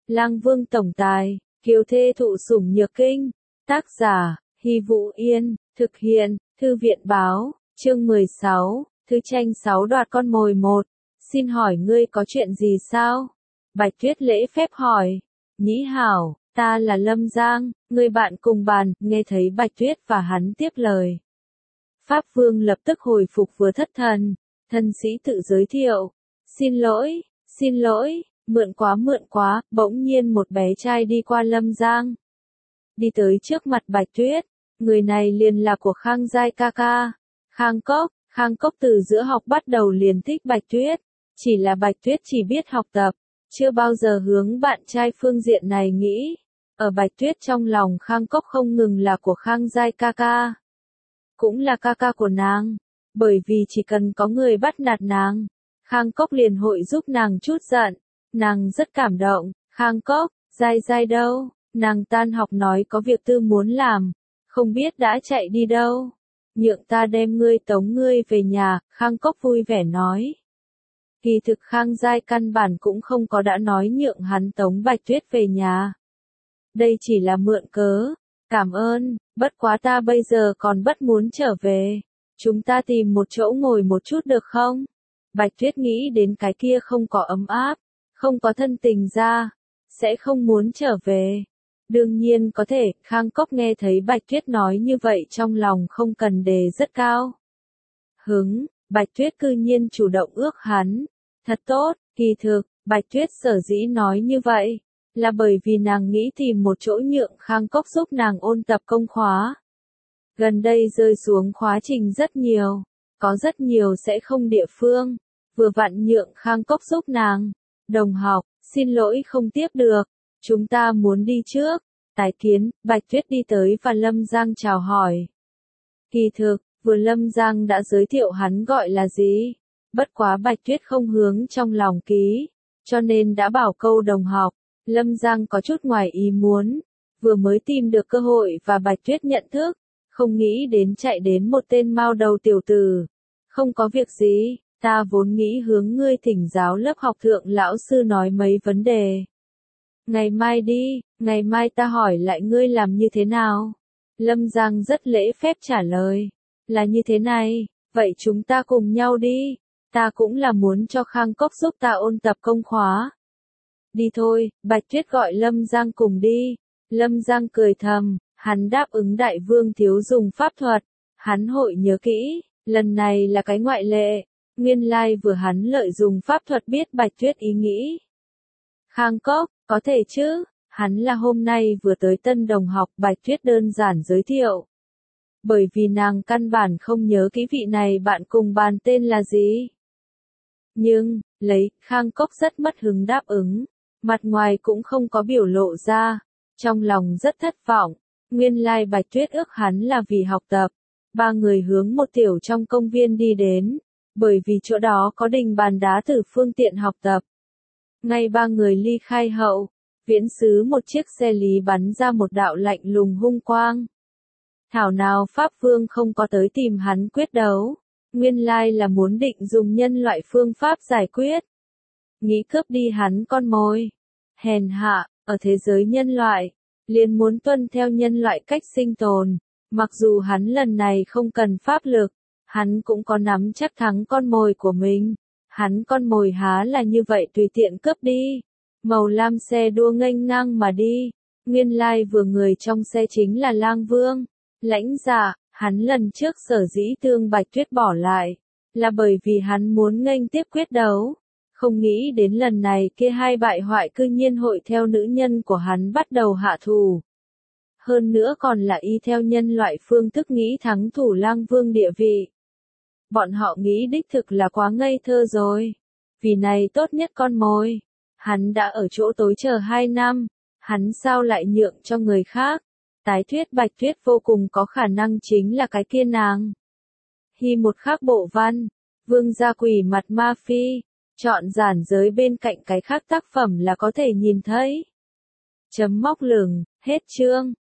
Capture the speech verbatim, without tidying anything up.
Lang Vương tổng tài, kiều thê thụ sủng nhược kinh. Tác giả, Hy Vũ Yên, thực hiện, Thư viện báo, chương mười sáu, Thư tranh sáu đoạt con mồi một. Xin hỏi ngươi có chuyện gì sao? Bạch Tuyết lễ phép hỏi. Nhĩ hảo, ta là Lâm Giang, người bạn cùng bàn, nghe thấy Bạch Tuyết và hắn tiếp lời. Pháp Vương lập tức hồi phục vừa thất thần, thân sĩ tự giới thiệu. Xin lỗi, xin lỗi, mượn quá mượn quá, bỗng nhiên một bé trai đi qua Lâm Giang. Đi tới trước mặt Bạch Tuyết, người này liền là của Khang Giai ca ca. Khang Cốc, Khang Cốc từ giữa học bắt đầu liền thích Bạch Tuyết, chỉ là Bạch Tuyết chỉ biết học tập, chưa bao giờ hướng bạn trai phương diện này nghĩ. Ở Bạch Tuyết trong lòng Khang Cốc không ngừng là của Khang Giai ca ca, cũng là ca ca của nàng, bởi vì chỉ cần có người bắt nạt nàng, Khang Cốc liền hội giúp nàng chút giận. Nàng rất cảm động. Khang Cốc, Giai Giai đâu? Nàng tan học nói có việc tư muốn làm, không biết đã chạy đi đâu. Nhượng ta đem ngươi tống ngươi về nhà, Khang Cốc vui vẻ nói. Kỳ thực Khang Giai căn bản cũng không có đã nói nhượng hắn tống Bạch Tuyết về nhà. Đây chỉ là mượn cớ. Cảm ơn, bất quá ta bây giờ còn bất muốn trở về. Chúng ta tìm một chỗ ngồi một chút được không? Bạch Tuyết nghĩ đến cái kia không có ấm áp, không có thân tình ra, sẽ không muốn trở về. Đương nhiên có thể, Khang Cốc nghe thấy Bạch Tuyết nói như vậy trong lòng không cần đề rất cao. Hứng, Bạch Tuyết cư nhiên chủ động ước hắn. Thật tốt, kỳ thực, Bạch Tuyết sở dĩ nói như vậy, là bởi vì nàng nghĩ tìm một chỗ nhượng Khang Cốc giúp nàng ôn tập công khóa. Gần đây rơi xuống khóa trình rất nhiều, có rất nhiều sẽ không địa phương, vừa vặn nhượng Khang Cốc giúp nàng. Đồng học, xin lỗi không tiếp được, chúng ta muốn đi trước. Tái kiến, Bạch Tuyết đi tới và Lâm Giang chào hỏi. Kỳ thực, vừa Lâm Giang đã giới thiệu hắn gọi là gì, bất quá Bạch Tuyết không hướng trong lòng ký, cho nên đã bảo câu đồng học. Lâm Giang có chút ngoài ý muốn, vừa mới tìm được cơ hội và Bạch Tuyết nhận thức, không nghĩ đến chạy đến một tên mao đầu tiểu tử. Không có việc gì, ta vốn nghĩ hướng ngươi thỉnh giáo lớp học thượng lão sư nói mấy vấn đề. Ngày mai đi, ngày mai ta hỏi lại ngươi làm như thế nào. Lâm Giang rất lễ phép trả lời, là như thế này, vậy chúng ta cùng nhau đi, ta cũng là muốn cho Khang Cốc giúp ta ôn tập công khóa. Đi thôi, Bạch Tuyết gọi Lâm Giang cùng đi. Lâm Giang cười thầm, hắn đáp ứng đại vương thiếu dùng pháp thuật, hắn hội nhớ kỹ, lần này là cái ngoại lệ, nguyên lai vừa hắn lợi dùng pháp thuật biết Bạch Tuyết ý nghĩ. Khang Cốc, có thể chứ, hắn là hôm nay vừa tới tân đồng học, Bạch Tuyết đơn giản giới thiệu. Bởi vì nàng căn bản không nhớ kỹ vị này bạn cùng bàn tên là gì. Nhưng, lấy, Khang Cốc rất mất hứng đáp ứng, mặt ngoài cũng không có biểu lộ ra, trong lòng rất thất vọng. Nguyên lai Bạch Tuyết ước hắn là vì học tập. Ba người hướng một tiểu trong công viên đi đến, bởi vì chỗ đó có đình bàn đá từ phương tiện học tập. Ngay ba người ly khai hậu, viễn xứ một chiếc xe lý bắn ra một đạo lạnh lùng hung quang. Thảo nào Pháp Vương không có tới tìm hắn quyết đấu, nguyên lai là muốn định dùng nhân loại phương pháp giải quyết. Nghĩ cướp đi hắn con mồi. Hèn hạ, ở thế giới nhân loại, liền muốn tuân theo nhân loại cách sinh tồn. Mặc dù hắn lần này không cần pháp lực, hắn cũng có nắm chắc thắng con mồi của mình. Hắn con mồi há là như vậy tùy tiện cướp đi. Màu lam xe đua nghênh ngang mà đi. Nguyên lai vừa người trong xe chính là Lang Vương. Lãnh dạ, hắn lần trước sở dĩ tương Bạch Tuyết bỏ lại, là bởi vì hắn muốn nghênh tiếp quyết đấu. Không nghĩ đến lần này kia hai bại hoại cư nhiên hội theo nữ nhân của hắn bắt đầu hạ thủ. Hơn nữa còn là y theo nhân loại phương thức nghĩ thắng thủ Lang Vương địa vị. Bọn họ nghĩ đích thực là quá ngây thơ rồi. Vì này tốt nhất con mồi. Hắn đã ở chỗ tối chờ hai năm. Hắn sao lại nhượng cho người khác? Tái thuyết Bạch Tuyết vô cùng có khả năng chính là cái kia nàng. Hi một khác bộ văn. Vương gia quỷ mặt ma phi. Chọn giản giới bên cạnh cái khác tác phẩm là có thể nhìn thấy. Chấm móc lửng, hết chương.